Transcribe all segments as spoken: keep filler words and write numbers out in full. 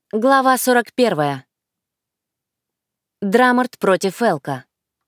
Глава сорок первая. Драмарт против Элка.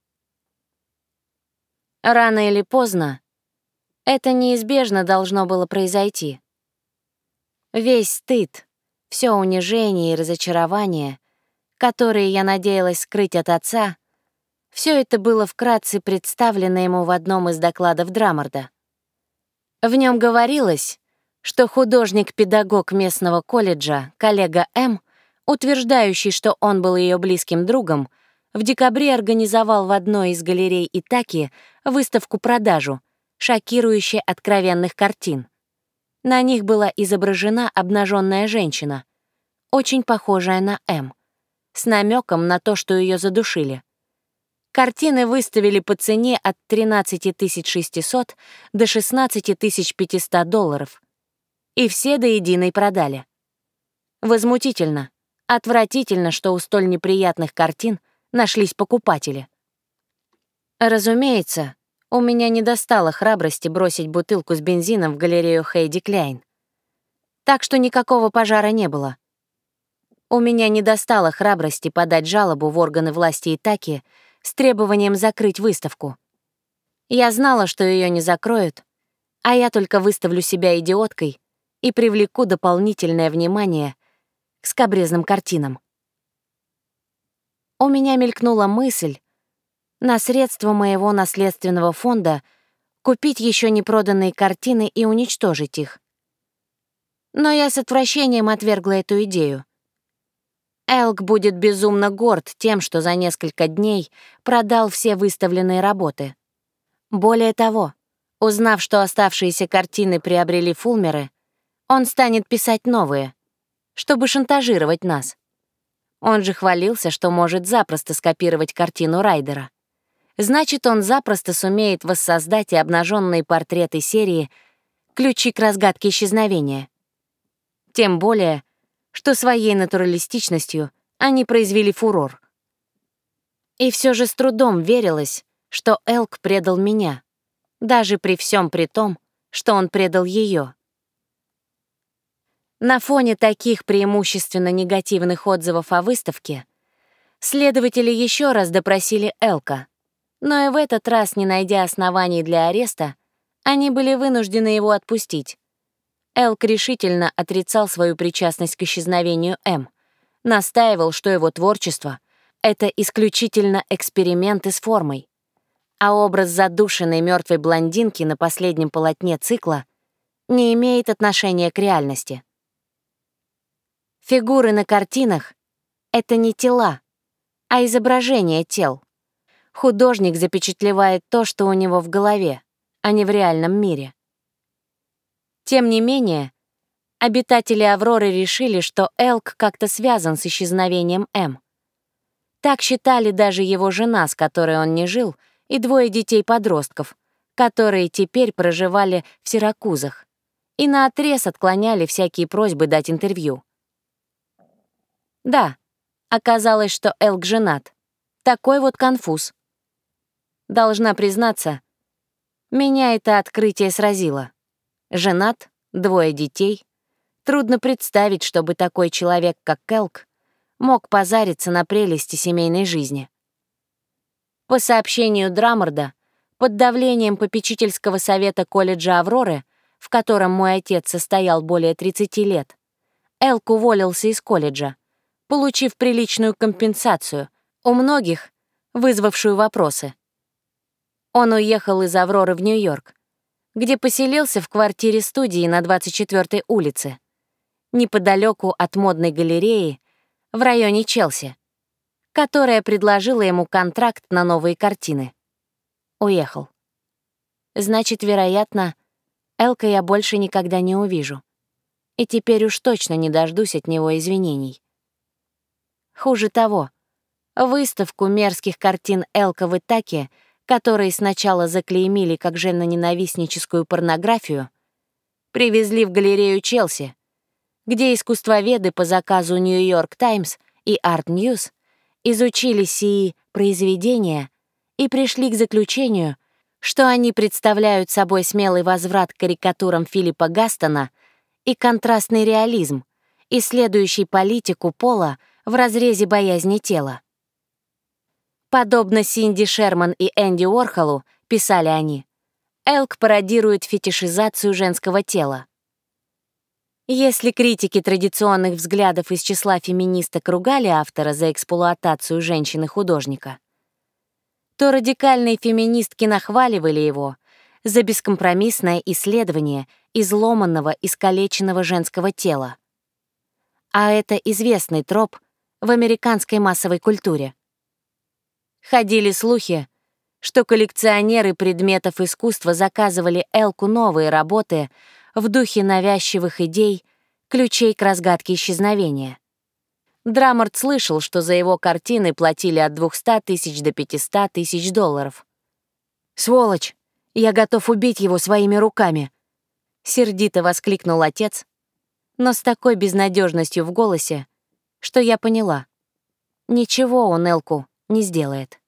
Рано или поздно это неизбежно должно было произойти. Весь стыд, все унижение и разочарование, которые я надеялась скрыть от отца, все это было вкратце представлено ему в одном из докладов Драмарда. В нем говорилось, что художник-педагог местного колледжа, коллега М, утверждающий, что он был ее близким другом, в декабре организовал в одной из галерей Итаки выставку-продажу, шокирующей откровенных картин. На них была изображена обнаженная женщина, очень похожая на М, с намеком на то, что ее задушили. Картины выставили по цене от тринадцати тысяч шестисот до шестнадцати тысяч пятисот долларов. И все до единой продали. Возмутительно, отвратительно, что у столь неприятных картин нашлись покупатели. Разумеется, у меня не достало храбрости бросить бутылку с бензином в галерею Хейди Кляйн. Так что никакого пожара не было. У меня не достало храбрости подать жалобу в органы власти Итаки с требованием закрыть выставку. Я знала, что ее не закроют, а я только выставлю себя идиоткой и привлеку дополнительное внимание к скабрезным картинам. У меня мелькнула мысль на средства моего наследственного фонда купить еще не проданные картины и уничтожить их. Но я с отвращением отвергла эту идею. Элк будет безумно горд тем, что за несколько дней продал все выставленные работы. Более того, узнав, что оставшиеся картины приобрели Фулмеры, он станет писать новые, чтобы шантажировать нас. Он же хвалился, что может запросто скопировать картину Райдера. Значит, он запросто сумеет воссоздать и обнаженные портреты серии «Ключи к разгадке исчезновения». Тем более, что своей натуралистичностью они произвели фурор. И все же с трудом верилось, что Элк предал меня, даже при всем при том, что он предал ее. На фоне таких преимущественно негативных отзывов о выставке следователи еще раз допросили Элка, но и в этот раз, не найдя оснований для ареста, они были вынуждены его отпустить. Элк решительно отрицал свою причастность к исчезновению М, настаивал, что его творчество — это исключительно эксперименты с формой, а образ задушенной мертвой блондинки на последнем полотне цикла не имеет отношения к реальности. Фигуры на картинах — это не тела, а изображение тел. Художник запечатлевает то, что у него в голове, а не в реальном мире. Тем не менее, обитатели Авроры решили, что Элк как-то связан с исчезновением М. Так считали даже его жена, с которой он не жил, и двое детей-подростков, которые теперь проживали в Сиракузах, и наотрез отклоняли всякие просьбы дать интервью. Да, оказалось, что Элк женат. Такой вот конфуз. Должна признаться, меня это открытие сразило. Женат, двое детей. Трудно представить, чтобы такой человек, как Элк, мог позариться на прелести семейной жизни. По сообщению Драмарда, под давлением попечительского совета колледжа Авроры, в котором мой отец состоял более тридцати лет, Элк уволился из колледжа, получив приличную компенсацию, у многих вызвавшую вопросы. Он уехал из Авроры в Нью-Йорк, где поселился в квартире студии на двадцать четвёртой улице, неподалеку от модной галереи в районе Челси, которая предложила ему контракт на новые картины. Уехал. Значит, вероятно, Элка я больше никогда не увижу. И теперь уж точно не дождусь от него извинений. Хуже того, выставку мерзких картин Элка в Итаке, которые сначала заклеймили как женоненавистническую порнографию, привезли в галерею Челси, где искусствоведы по заказу Нью-Йорк Таймс и Арт Ньюс изучили сии произведения и пришли к заключению, что они представляют собой смелый возврат к карикатурам Филиппа Гастона и контрастный реализм, исследующий политику пола в разрезе боязни тела. Подобно Синди Шерман и Энди Уорхолу, писали они, Элк пародирует фетишизацию женского тела. Если критики традиционных взглядов из числа феминисток ругали автора за эксплуатацию женщины-художника, то радикальные феминистки нахваливали его за бескомпромиссное исследование изломанного, искалеченного женского тела. А это известный троп в американской массовой культуре. Ходили слухи, что коллекционеры предметов искусства заказывали Элку новые работы в духе навязчивых идей, ключей к разгадке исчезновения. Драмарт слышал, что за его картины платили от двухсот тысяч до пятисот тысяч долларов. «Сволочь! Я готов убить его своими руками!» — сердито воскликнул отец, но с такой безнадежностью в голосе, что я поняла. Ничего он Элку не сделает.